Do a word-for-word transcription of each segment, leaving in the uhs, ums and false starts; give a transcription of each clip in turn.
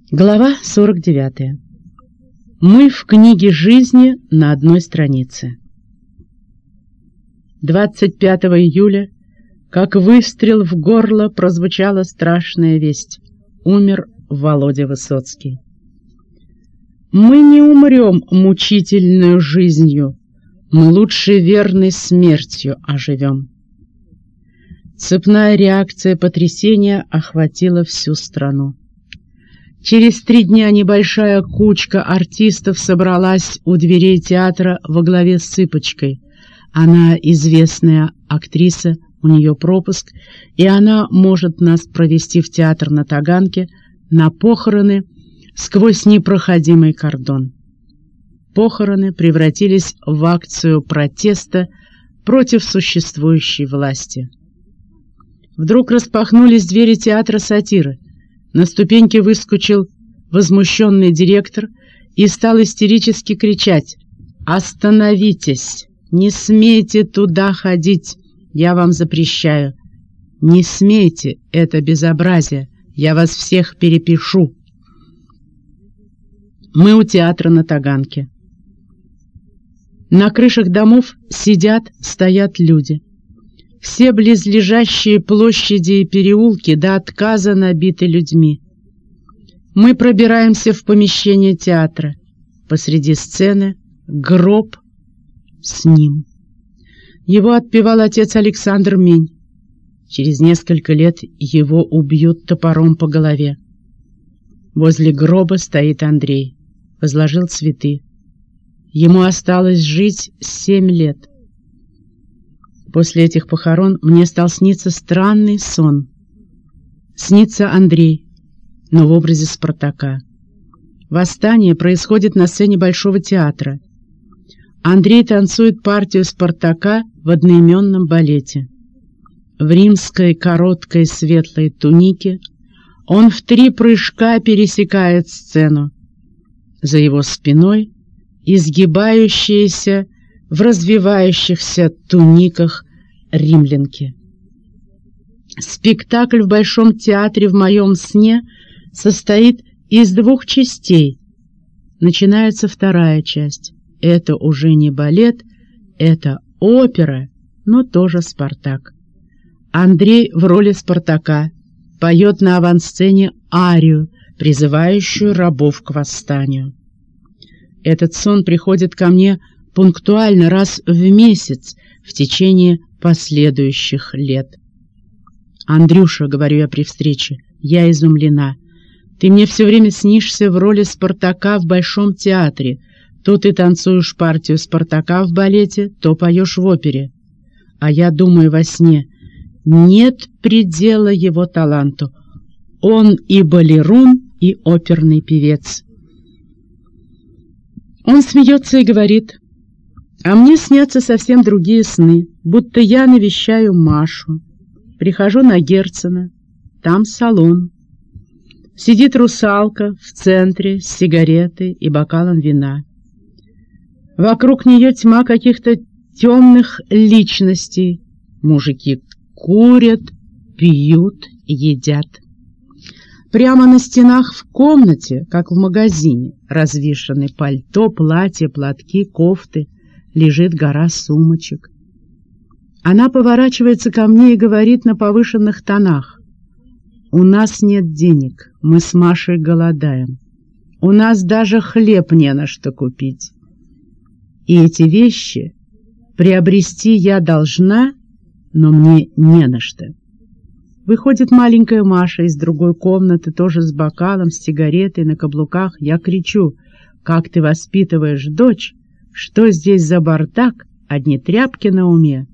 Глава сорок девятая. Мы в книге жизни на одной странице. двадцать пятого июля, как выстрел в горло, прозвучала страшная весть. Умер Володя Высоцкий. Мы не умрем мучительную жизнью, мы лучше верной смертью оживем. Цепная реакция потрясения охватила всю страну. Через три дня небольшая кучка артистов собралась у дверей театра во главе с Цыпочкой. Она известная актриса, у нее пропуск, и она может нас провести в театр на Таганке на похороны сквозь непроходимый кордон. Похороны превратились в акцию протеста против существующей власти. Вдруг распахнулись двери театра сатиры. На ступеньке выскочил возмущенный директор и стал истерически кричать: «Остановитесь! Не смейте туда ходить! Я вам запрещаю! Не смейте! Это безобразие! Я вас всех перепишу!» Мы у театра на Таганке. На крышах домов сидят, стоят люди. Все близлежащие площади и переулки до отказа набиты людьми. Мы пробираемся в помещение театра. Посреди сцены гроб с ним. Его отпевал отец Александр Мень. Через несколько лет его убьют топором по голове. Возле гроба стоит Андрей. Возложил цветы. Ему осталось жить семь лет. После этих похорон мне стал сниться странный сон. Снится Андрей, но в образе Спартака. Восстание происходит на сцене Большого театра. Андрей танцует партию Спартака в одноименном балете. В римской короткой светлой тунике он в три прыжка пересекает сцену. За его спиной изгибающиеся в развивающихся туниках римлянки. Спектакль в Большом театре в моем сне состоит из двух частей. Начинается вторая часть. Это уже не балет, это опера, но тоже Спартак. Андрей в роли Спартака поет на авансцене арию, призывающую рабов к восстанию. Этот сон приходит ко мне пунктуально раз в месяц в течение последующих лет. «Андрюша, — говорю я при встрече, — я изумлена. Ты мне все время снишься в роли Спартака в Большом театре. То ты танцуешь партию Спартака в балете, то поешь в опере. А я думаю во сне, нет предела его таланту. Он и балерун, и оперный певец». Он смеется и говорит: «А мне снятся совсем другие сны, будто я навещаю Машу. Прихожу на Герцена, там салон. Сидит русалка в центре с сигаретой и бокалом вина. Вокруг нее тьма каких-то темных личностей. Мужики курят, пьют, едят. Прямо на стенах в комнате, как в магазине, развешаны пальто, платья, платки, кофты, лежит гора сумочек. Она поворачивается ко мне и говорит на повышенных тонах: «У нас нет денег, мы с Машей голодаем. У нас даже хлеб не на что купить. И эти вещи приобрести я должна, но мне не на что». Выходит маленькая Маша из другой комнаты, тоже с бокалом, с сигаретой на каблуках. Я кричу: «Как ты воспитываешь дочь? Что здесь за бардак? Одни тряпки на уме».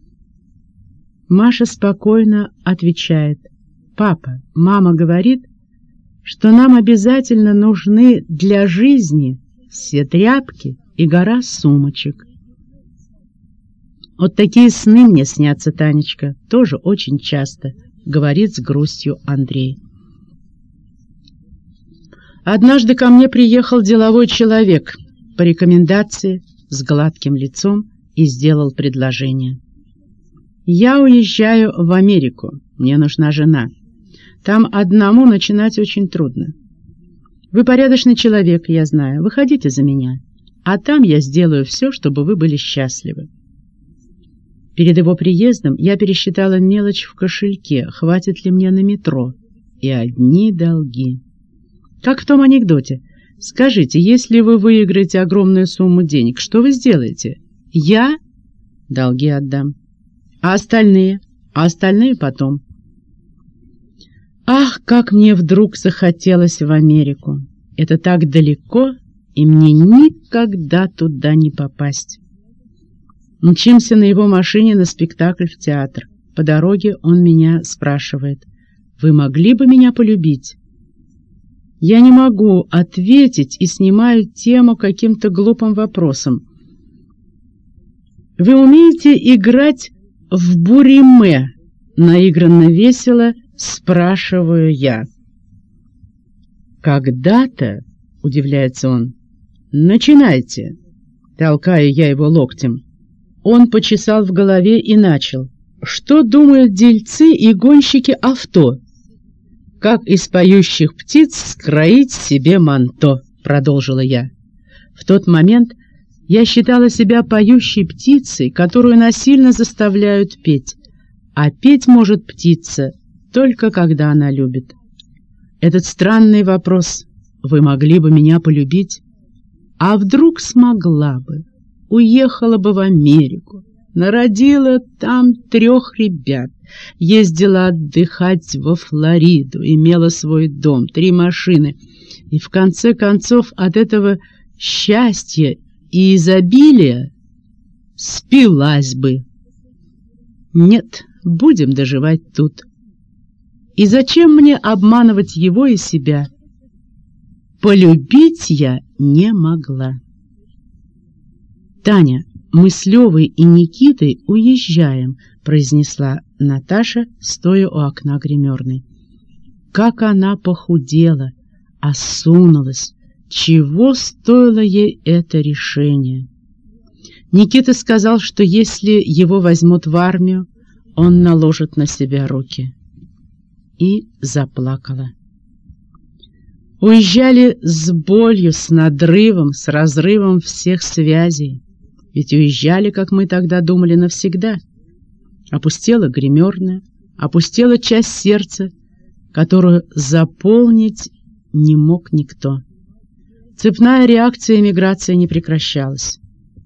Маша спокойно отвечает: «Папа, мама говорит, что нам обязательно нужны для жизни все тряпки и гора сумочек». Вот такие сны мне снятся, Танечка, тоже очень часто, — говорит с грустью Андрей. Однажды ко мне приехал деловой человек по рекомендации с гладким лицом и сделал предложение. «Я уезжаю в Америку, мне нужна жена. Там одному начинать очень трудно. Вы порядочный человек, я знаю. Выходите за меня, а там я сделаю все, чтобы вы были счастливы. Перед его приездом я пересчитала мелочь в кошельке, хватит ли мне на метро, и одни долги. Как в том анекдоте. Скажите, если вы выиграете огромную сумму денег, что вы сделаете? Я долги отдам. А остальные? А остальные потом. Ах, как мне вдруг захотелось в Америку! Это так далеко, и мне никогда туда не попасть. Мчимся на его машине на спектакль в театр. По дороге он меня спрашивает: «Вы могли бы меня полюбить?» Я не могу ответить и снимаю тему каким-то глупым вопросом. «Вы умеете играть в буриме?» Наигранно весело спрашиваю я. «Когда-то», — удивляется он, — «начинайте», — толкаю я его локтем. Он почесал в голове и начал: «Что думают дельцы и гонщики авто? Как из поющих птиц скроить себе манто», — продолжила я. В тот момент я считала себя поющей птицей, которую насильно заставляют петь. А петь может птица только когда она любит. Этот странный вопрос: «Вы могли бы меня полюбить?» А вдруг смогла бы, уехала бы в Америку, народила там трех ребят, ездила отдыхать во Флориду, имела свой дом, три машины, и в конце концов от этого счастья и изобилия спилась бы. Нет, будем доживать тут. И зачем мне обманывать его и себя? Полюбить я не могла. «Таня, мы с Левой и Никитой уезжаем», — произнесла Наташа, стоя у окна гримерной. Как она похудела, осунулась! Чего стоило ей это решение? Никита сказал, что если его возьмут в армию, он наложит на себя руки. И заплакала. Уезжали с болью, с надрывом, с разрывом всех связей. Ведь уезжали, как мы тогда думали, навсегда. Опустела гримерная, опустела часть сердца, которую заполнить не мог никто. Цепная реакция эмиграции не прекращалась.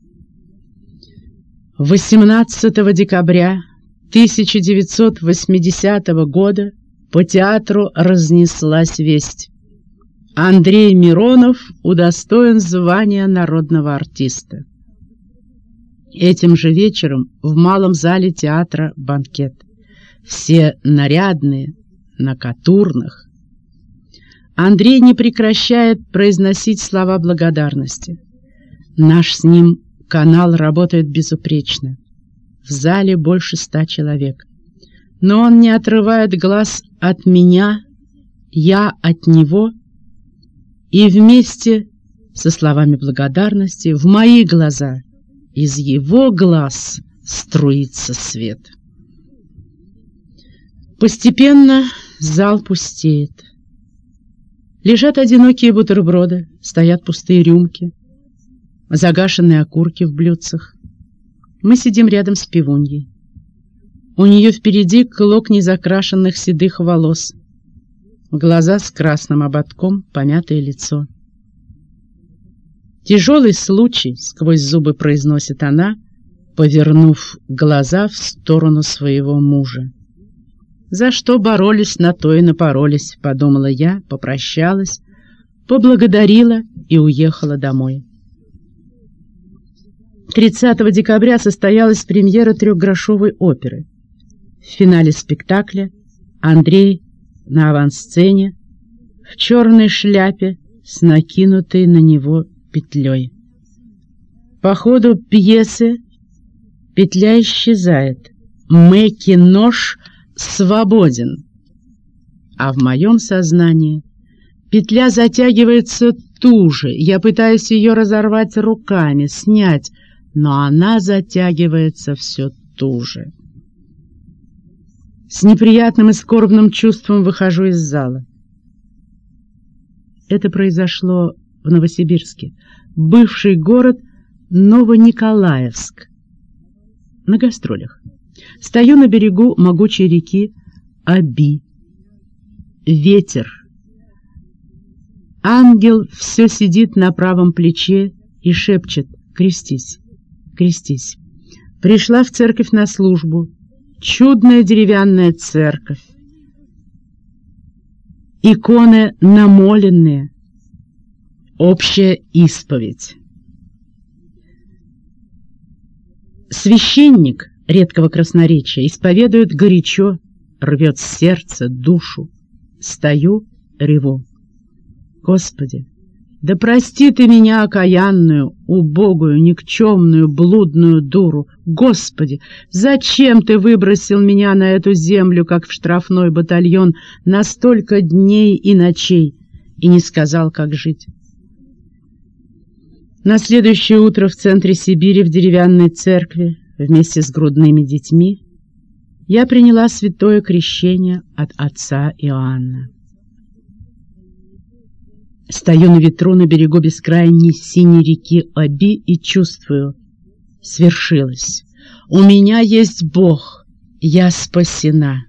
восемнадцатого декабря тысяча девятьсот восьмидесятого года по театру разнеслась весть: Андрей Миронов удостоен звания народного артиста. Этим же вечером в малом зале театра банкет. Все нарядные, на катурнах. Андрей не прекращает произносить слова благодарности. Наш с ним канал работает безупречно. В зале больше ста человек. Но он не отрывает глаз от меня, я от него, и вместе со словами благодарности в мои глаза из его глаз струится свет. Постепенно зал пустеет. Лежат одинокие бутерброды, стоят пустые рюмки, загашенные окурки в блюдцах. Мы сидим рядом с пивуньей. У нее впереди клок незакрашенных седых волос, глаза с красным ободком, помятое лицо. «Тяжелый случай», — сквозь зубы произносит она, повернув глаза в сторону своего мужа. «За что боролись, на то и напоролись», — подумала я, попрощалась, поблагодарила и уехала домой. тридцатого декабря состоялась премьера трехгрошовой оперы. В финале спектакля Андрей на авансцене в черной шляпе с накинутой на него петлей. По ходу пьесы петля исчезает. Мэки-нож свободен. А в моем сознании петля затягивается туже. Я пытаюсь ее разорвать руками, снять, но она затягивается все туже. С неприятным и скорбным чувством выхожу из зала. Это произошло в Новосибирске, бывший город Новониколаевск, на гастролях. Стою на берегу могучей реки Оби. Ветер. Ангел все сидит на правом плече и шепчет: крестись, крестись. Пришла в церковь на службу. Чудная деревянная церковь. Иконы намоленные. Общая исповедь. Священник редкого красноречия исповедует горячо, рвет сердце, душу. Стою, реву: Господи, да прости Ты меня, окаянную, убогую, никчемную, блудную дуру! Господи, зачем Ты выбросил меня на эту землю, как в штрафной батальон, на столько дней и ночей, и не сказал, как жить? На следующее утро в центре Сибири, в деревянной церкви, вместе с грудными детьми, я приняла святое крещение от отца Иоанна. Стою на ветру на берегу бескрайней синей реки Оби и чувствую: свершилось. У меня есть Бог, я спасена.